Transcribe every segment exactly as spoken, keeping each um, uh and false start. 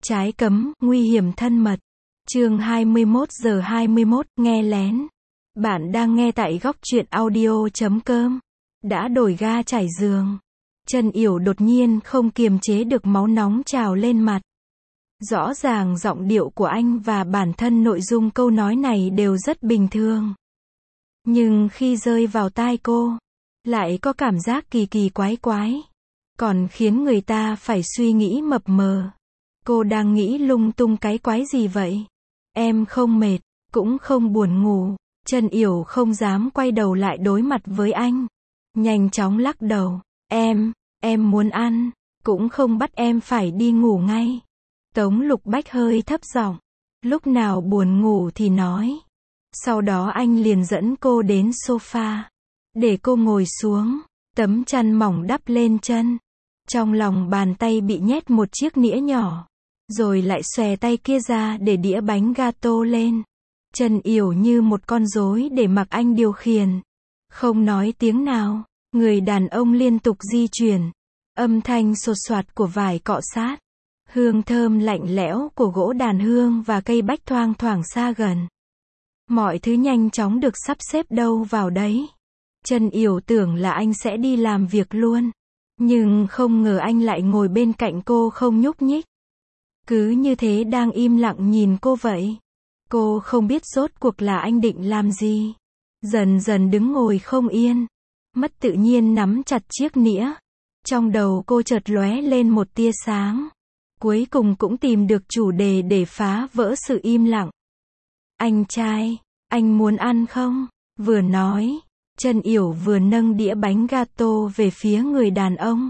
Trái cấm, nguy hiểm thân mật. Chương hai mươi mốt giờ hai mươi mốt, nghe lén. Bạn đang nghe tại góc truyện audio chấm com. Đã đổi ga trải giường. Trần Yểu đột nhiên không kiềm chế được máu nóng trào lên mặt. Rõ ràng giọng điệu của anh và bản thân nội dung câu nói này đều rất bình thường. Nhưng khi rơi vào tai cô, lại có cảm giác kỳ kỳ quái quái. Còn khiến người ta phải suy nghĩ mập mờ. Cô đang nghĩ lung tung cái quái gì vậy? Em không mệt, cũng không buồn ngủ. Trần Yểu không dám quay đầu lại đối mặt với anh. Nhanh chóng lắc đầu. Em, em muốn ăn, cũng không bắt em phải đi ngủ ngay. Tống Lục Bách hơi thấp giọng. Lúc nào buồn ngủ thì nói. Sau đó anh liền dẫn cô đến sofa. Để cô ngồi xuống, tấm chăn mỏng đắp lên chân. Trong lòng bàn tay bị nhét một chiếc nĩa nhỏ. Rồi lại xòe tay kia ra để đĩa bánh gato lên. Trần Yểu như một con rối để mặc anh điều khiển. Không nói tiếng nào, người đàn ông liên tục di chuyển. Âm thanh sột soạt của vải cọ sát. Hương thơm lạnh lẽo của gỗ đàn hương và cây bách thoang thoảng xa gần. Mọi thứ nhanh chóng được sắp xếp đâu vào đấy. Trần Yểu tưởng là anh sẽ đi làm việc luôn. Nhưng không ngờ anh lại ngồi bên cạnh cô không nhúc nhích. Cứ như thế đang im lặng nhìn cô vậy. Cô không biết rốt cuộc là anh định làm gì. Dần dần đứng ngồi không yên. Mất tự nhiên nắm chặt chiếc nĩa. Trong đầu cô chợt lóe lên một tia sáng. Cuối cùng cũng tìm được chủ đề để phá vỡ sự im lặng. Anh trai, anh muốn ăn không? Vừa nói, Trần Yểu vừa nâng đĩa bánh gato về phía người đàn ông.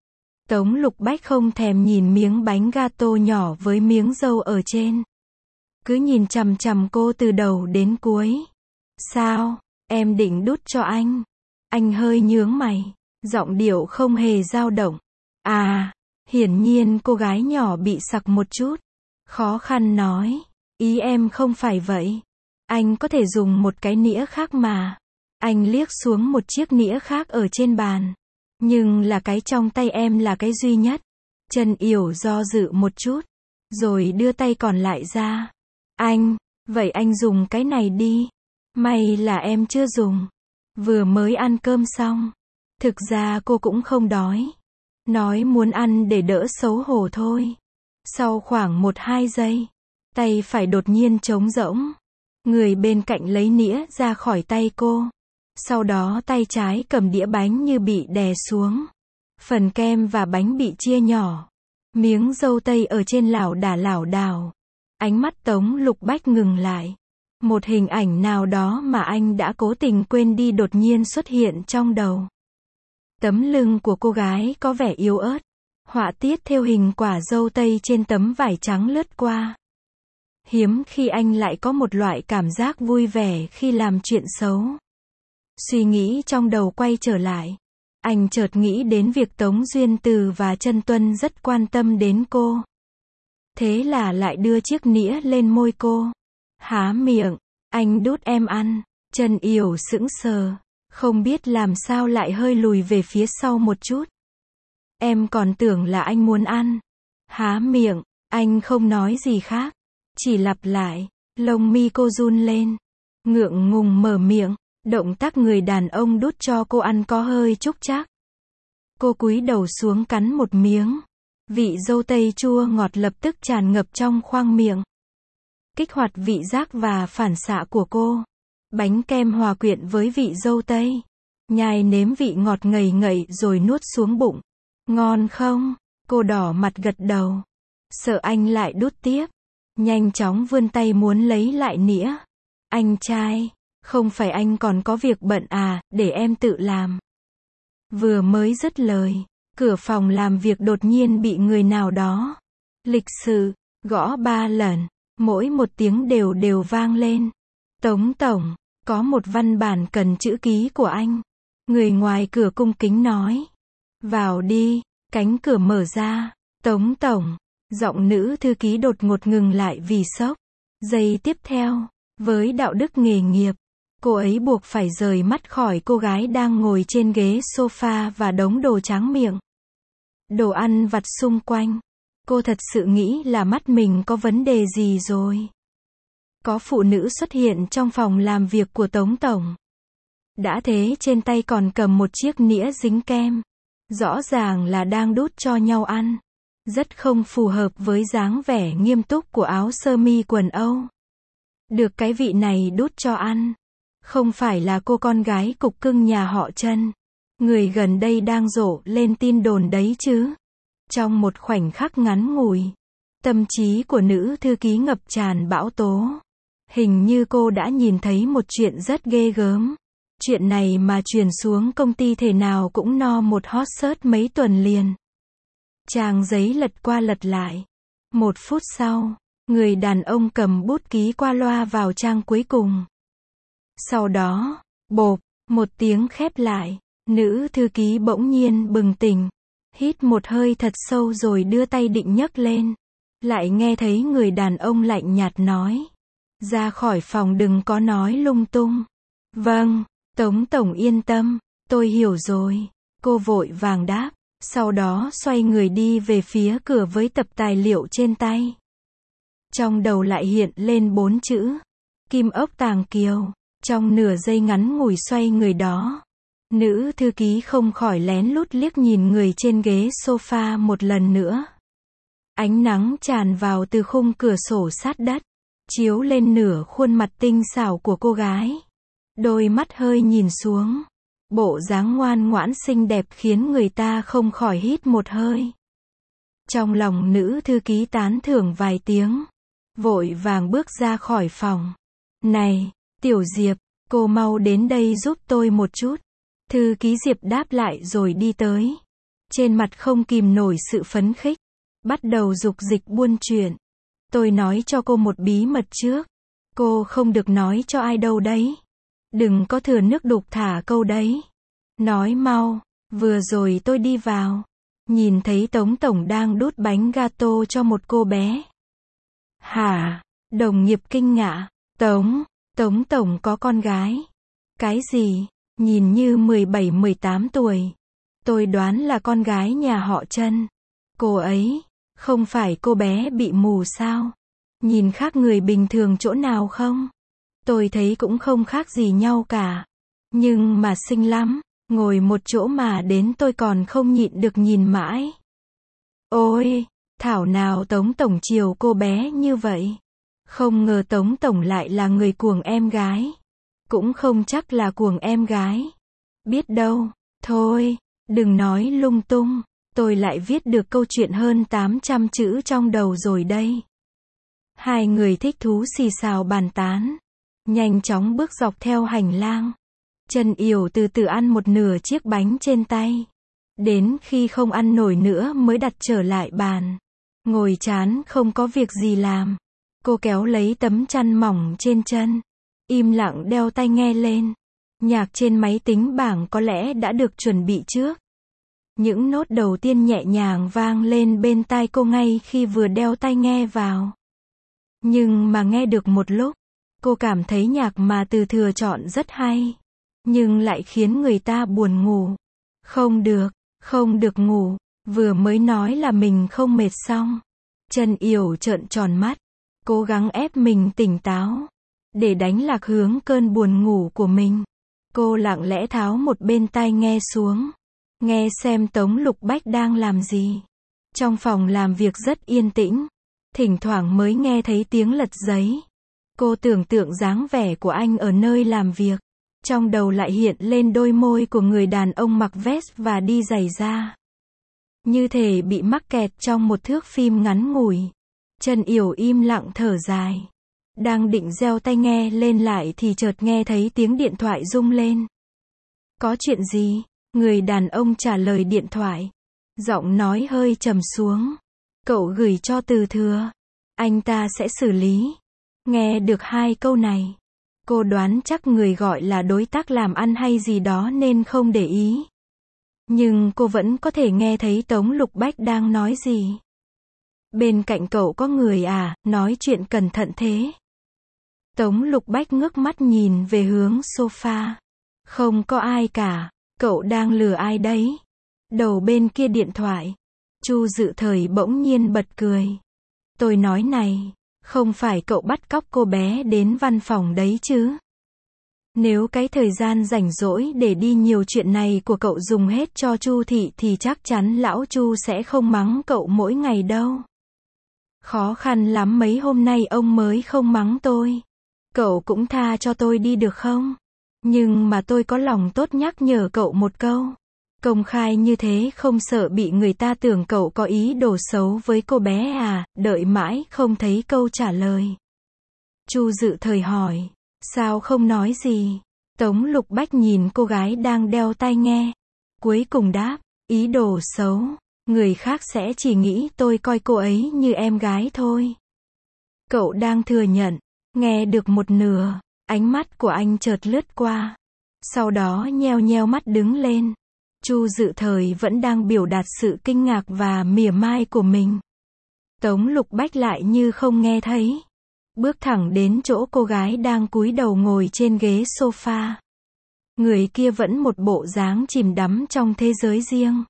Tống Lục Bách không thèm nhìn miếng bánh gato nhỏ với miếng dâu ở trên. Cứ nhìn chằm chằm cô từ đầu đến cuối. Sao, em định đút cho anh? Anh hơi nhướng mày, giọng điệu không hề dao động. À, hiển nhiên cô gái nhỏ bị sặc một chút. Khó khăn nói, ý em không phải vậy. Anh có thể dùng một cái nĩa khác mà. Anh liếc xuống một chiếc nĩa khác ở trên bàn. Nhưng là cái trong tay em là cái duy nhất. Trần Yểu do dự một chút. Rồi đưa tay còn lại ra. Anh, vậy anh dùng cái này đi. May là em chưa dùng. Vừa mới ăn cơm xong. Thực ra cô cũng không đói. Nói muốn ăn để đỡ xấu hổ thôi. Sau khoảng một hai giây. Tay phải đột nhiên trống rỗng. Người bên cạnh lấy nĩa ra khỏi tay cô. Sau đó tay trái cầm đĩa bánh như bị đè xuống. Phần kem và bánh bị chia nhỏ. Miếng dâu tây ở trên lảo đả lảo đảo. Ánh mắt Tống Lục Bách ngừng lại. Một hình ảnh nào đó mà anh đã cố tình quên đi đột nhiên xuất hiện trong đầu. Tấm lưng của cô gái có vẻ yếu ớt. Họa tiết thêu hình quả dâu tây trên tấm vải trắng lướt qua. Hiếm khi anh lại có một loại cảm giác vui vẻ khi làm chuyện xấu. Suy nghĩ trong đầu quay trở lại. Anh chợt nghĩ đến việc Tống Duyên Từ và Trân Tuân rất quan tâm đến cô. Thế là lại đưa chiếc nĩa lên môi cô. Há miệng, anh đút em ăn. Trần Yểu sững sờ. Không biết làm sao lại hơi lùi về phía sau một chút. Em còn tưởng là anh muốn ăn. Há miệng, anh không nói gì khác. Chỉ lặp lại, lông mi cô run lên. Ngượng ngùng mở miệng. Động tác người đàn ông đút cho cô ăn có hơi trúc trác. Cô cúi đầu xuống cắn một miếng. Vị dâu tây chua ngọt lập tức tràn ngập trong khoang miệng. Kích hoạt vị giác và phản xạ của cô. Bánh kem hòa quyện với vị dâu tây. Nhai nếm vị ngọt ngậy ngậy rồi nuốt xuống bụng. Ngon không? Cô đỏ mặt gật đầu. Sợ anh lại đút tiếp. Nhanh chóng vươn tay muốn lấy lại nĩa. Anh trai. Không phải anh còn có việc bận à, để em tự làm. Vừa mới dứt lời, cửa phòng làm việc đột nhiên bị người nào đó lịch sự gõ ba lần, mỗi một tiếng đều đều vang lên. Tống tổng, có một văn bản cần chữ ký của anh. Người ngoài cửa cung kính nói. Vào đi. Cánh cửa mở ra. Tống tổng. Giọng nữ thư ký đột ngột ngừng lại vì sốc. Giây tiếp theo, với đạo đức nghề nghiệp, cô ấy buộc phải rời mắt khỏi cô gái đang ngồi trên ghế sofa và đống đồ tráng miệng. Đồ ăn vặt xung quanh. Cô thật sự nghĩ là mắt mình có vấn đề gì rồi. Có phụ nữ xuất hiện trong phòng làm việc của Tống Tổng. Đã thế trên tay còn cầm một chiếc nĩa dính kem. Rõ ràng là đang đút cho nhau ăn. Rất không phù hợp với dáng vẻ nghiêm túc của áo sơ mi quần Âu. Được cái vị này đút cho ăn. Không phải là cô con gái cục cưng nhà họ Trân. Người gần đây đang rộ lên tin đồn đấy chứ. Trong một khoảnh khắc ngắn ngủi, tâm trí của nữ thư ký ngập tràn bão tố. Hình như cô đã nhìn thấy một chuyện rất ghê gớm. Chuyện này mà truyền xuống công ty thể nào cũng no một hot search mấy tuần liền. Trang giấy lật qua lật lại. Một phút sau, người đàn ông cầm bút ký qua loa vào trang cuối cùng. Sau đó, bộp, một tiếng khép lại. Nữ thư ký bỗng nhiên bừng tỉnh. Hít một hơi thật sâu rồi đưa tay định nhấc lên. Lại nghe thấy người đàn ông lạnh nhạt nói. Ra khỏi phòng đừng có nói lung tung. Vâng, Tống Tổng yên tâm, tôi hiểu rồi. Cô vội vàng đáp. Sau đó xoay người đi về phía cửa với tập tài liệu trên tay. Trong đầu lại hiện lên bốn chữ. Kim ốc tàng kiều. Trong nửa giây ngắn ngủi xoay người đó. Nữ thư ký không khỏi lén lút liếc nhìn người trên ghế sofa một lần nữa. Ánh nắng tràn vào từ khung cửa sổ sát đất, chiếu lên nửa khuôn mặt tinh xảo của cô gái. Đôi mắt hơi nhìn xuống. Bộ dáng ngoan ngoãn xinh đẹp khiến người ta không khỏi hít một hơi. Trong lòng nữ thư ký tán thưởng vài tiếng. Vội vàng bước ra khỏi phòng. Này, Tiểu Diệp, cô mau đến đây giúp tôi một chút. Thư ký Diệp đáp lại rồi đi tới. Trên mặt không kìm nổi sự phấn khích. Bắt đầu dục dịch buôn chuyện. Tôi nói cho cô một bí mật trước. Cô không được nói cho ai đâu đấy. Đừng có thừa nước đục thả câu đấy. Nói mau. Vừa rồi tôi đi vào. Nhìn thấy Tống Tổng đang đút bánh gato cho một cô bé. Hả? Đồng nghiệp kinh ngạc. Tống, Tống Tổng có con gái. Cái gì? Nhìn như mười bảy mười tám tuổi. Tôi đoán là con gái nhà họ Trân. Cô ấy, không phải cô bé bị mù sao? Nhìn khác người bình thường chỗ nào không? Tôi thấy cũng không khác gì nhau cả. Nhưng mà xinh lắm. Ngồi một chỗ mà đến tôi còn không nhịn được nhìn mãi. Ôi, thảo nào Tống Tổng chiều cô bé như vậy. Không ngờ Tống Tổng lại là người cuồng em gái. Cũng không chắc là cuồng em gái. Biết đâu. Thôi, đừng nói lung tung. Tôi lại viết được câu chuyện hơn tám trăm chữ trong đầu rồi đây. Hai người thích thú xì xào bàn tán. Nhanh chóng bước dọc theo hành lang. Trân Yểu từ từ ăn một nửa chiếc bánh trên tay. Đến khi không ăn nổi nữa mới đặt trở lại bàn. Ngồi chán không có việc gì làm. Cô kéo lấy tấm chăn mỏng trên chân. Im lặng đeo tai nghe lên. Nhạc trên máy tính bảng có lẽ đã được chuẩn bị trước. Những nốt đầu tiên nhẹ nhàng vang lên bên tai cô ngay khi vừa đeo tai nghe vào. Nhưng mà nghe được một lúc, cô cảm thấy nhạc mà Từ Thừa chọn rất hay. Nhưng lại khiến người ta buồn ngủ. Không được, không được ngủ. Vừa mới nói là mình không mệt xong. Trân Yểu trợn tròn mắt. Cố gắng ép mình tỉnh táo. Để đánh lạc hướng cơn buồn ngủ của mình. Cô lặng lẽ tháo một bên tai nghe xuống. Nghe xem Tống Lục Bách đang làm gì. Trong phòng làm việc rất yên tĩnh. Thỉnh thoảng mới nghe thấy tiếng lật giấy. Cô tưởng tượng dáng vẻ của anh ở nơi làm việc. Trong đầu lại hiện lên đôi môi của người đàn ông mặc vest và đi giày da. Như thể bị mắc kẹt trong một thước phim ngắn ngủi. Trân Yểu im lặng thở dài. Đang định gieo tai nghe lên lại thì chợt nghe thấy tiếng điện thoại rung lên. Có chuyện gì? Người đàn ông trả lời điện thoại. Giọng nói hơi trầm xuống. Cậu gửi cho Từ Thừa. Anh ta sẽ xử lý. Nghe được hai câu này. Cô đoán chắc người gọi là đối tác làm ăn hay gì đó nên không để ý. Nhưng cô vẫn có thể nghe thấy Tống Lục Bách đang nói gì. Bên cạnh cậu có người à, nói chuyện cẩn thận thế. Tống Lục Bách ngước mắt nhìn về hướng sofa. Không có ai cả, cậu đang lừa ai đấy? Đầu bên kia điện thoại Chu Dự Thời bỗng nhiên bật cười. Tôi nói này, không phải cậu bắt cóc cô bé đến văn phòng đấy chứ? Nếu cái thời gian rảnh rỗi để đi nhiều chuyện này của cậu dùng hết cho Chu thị thì chắc chắn lão Chu sẽ không mắng cậu mỗi ngày đâu. Khó khăn lắm mấy hôm nay ông mới không mắng tôi. Cậu cũng tha cho tôi đi được không? Nhưng mà tôi có lòng tốt nhắc nhở cậu một câu. Công khai như thế không sợ bị người ta tưởng cậu có ý đồ xấu với cô bé à? Đợi mãi không thấy câu trả lời. Chu Dự Thời hỏi. Sao không nói gì? Tống Lục Bách nhìn cô gái đang đeo tai nghe. Cuối cùng đáp. Ý đồ xấu. Người khác sẽ chỉ nghĩ tôi coi cô ấy như em gái thôi. Cậu đang thừa nhận. Nghe được một nửa, ánh mắt của anh chợt lướt qua. Sau đó nheo nheo mắt đứng lên. Chu Dự Thời vẫn đang biểu đạt sự kinh ngạc và mỉa mai của mình. Tống Lục Bách lại như không nghe thấy. Bước thẳng đến chỗ cô gái đang cúi đầu ngồi trên ghế sofa. Người kia vẫn một bộ dáng chìm đắm trong thế giới riêng.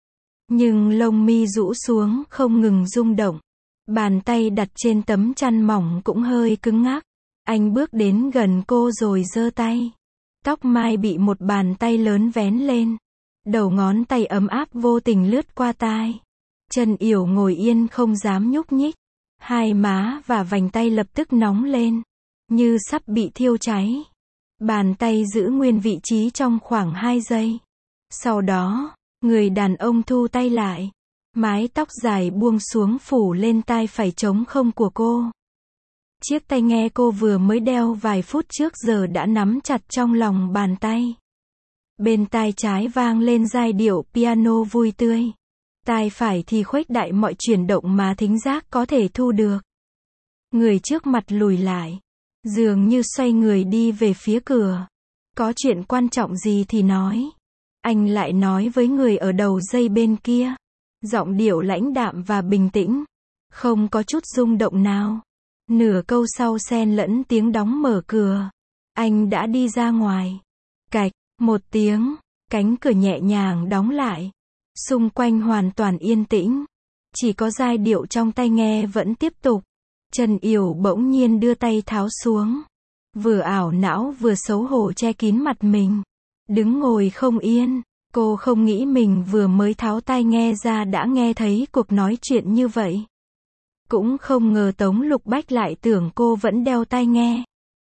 Nhưng lông mi rũ xuống không ngừng rung động. Bàn tay đặt trên tấm chăn mỏng cũng hơi cứng ngắc. Anh bước đến gần cô rồi giơ tay. Tóc mai bị một bàn tay lớn vén lên. Đầu ngón tay ấm áp vô tình lướt qua tai. Trần Yểu ngồi yên không dám nhúc nhích. Hai má và vành tay lập tức nóng lên. Như sắp bị thiêu cháy. Bàn tay giữ nguyên vị trí trong khoảng hai giây. Sau đó, người đàn ông thu tay lại. Mái tóc dài buông xuống phủ lên tai phải trống không của cô. Chiếc tai nghe cô vừa mới đeo vài phút trước giờ đã nắm chặt trong lòng bàn tay. Bên tai trái vang lên giai điệu piano vui tươi. Tai phải thì khuếch đại mọi chuyển động mà thính giác có thể thu được. Người trước mặt lùi lại. Dường như xoay người đi về phía cửa. Có chuyện quan trọng gì thì nói. Anh lại nói với người ở đầu dây bên kia. Giọng điệu lãnh đạm và bình tĩnh. Không có chút rung động nào. Nửa câu sau xen lẫn tiếng đóng mở cửa. Anh đã đi ra ngoài. Cạch, một tiếng, cánh cửa nhẹ nhàng đóng lại. Xung quanh hoàn toàn yên tĩnh. Chỉ có giai điệu trong tai nghe vẫn tiếp tục. Trần Yểu bỗng nhiên đưa tay tháo xuống. Vừa ảo não vừa xấu hổ che kín mặt mình. Đứng ngồi không yên. Cô không nghĩ mình vừa mới tháo tai nghe ra đã nghe thấy cuộc nói chuyện như vậy. Cũng không ngờ Tống Lục Bách lại tưởng cô vẫn đeo tai nghe.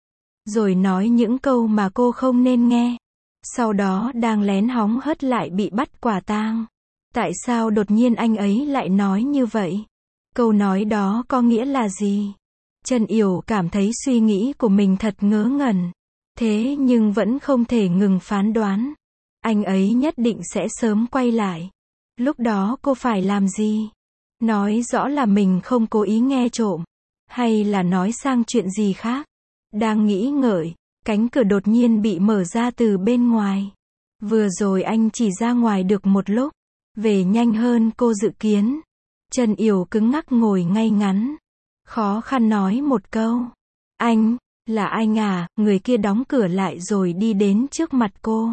Rồi nói những câu mà cô không nên nghe. Sau đó đang lén hóng hớt lại bị bắt quả tang. Tại sao đột nhiên anh ấy lại nói như vậy? Câu nói đó có nghĩa là gì? Trần Yểu cảm thấy suy nghĩ của mình thật ngớ ngẩn. Thế nhưng vẫn không thể ngừng phán đoán. Anh ấy nhất định sẽ sớm quay lại. Lúc đó cô phải làm gì? Nói rõ là mình không cố ý nghe trộm. Hay là nói sang chuyện gì khác? Đang nghĩ ngợi, cánh cửa đột nhiên bị mở ra từ bên ngoài. Vừa rồi anh chỉ ra ngoài được một lúc. Về nhanh hơn cô dự kiến. Trần Yểu cứng ngắc ngồi ngay ngắn. Khó khăn nói một câu. Anh, là anh à? Người kia đóng cửa lại rồi đi đến trước mặt cô.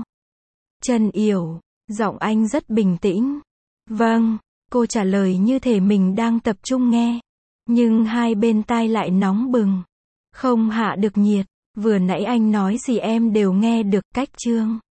Trần Yểu, giọng anh rất bình tĩnh. Vâng, cô trả lời như thể mình đang tập trung nghe. Nhưng hai bên tai lại nóng bừng. Không hạ được nhiệt. Vừa nãy anh nói gì em đều nghe được. Cách chương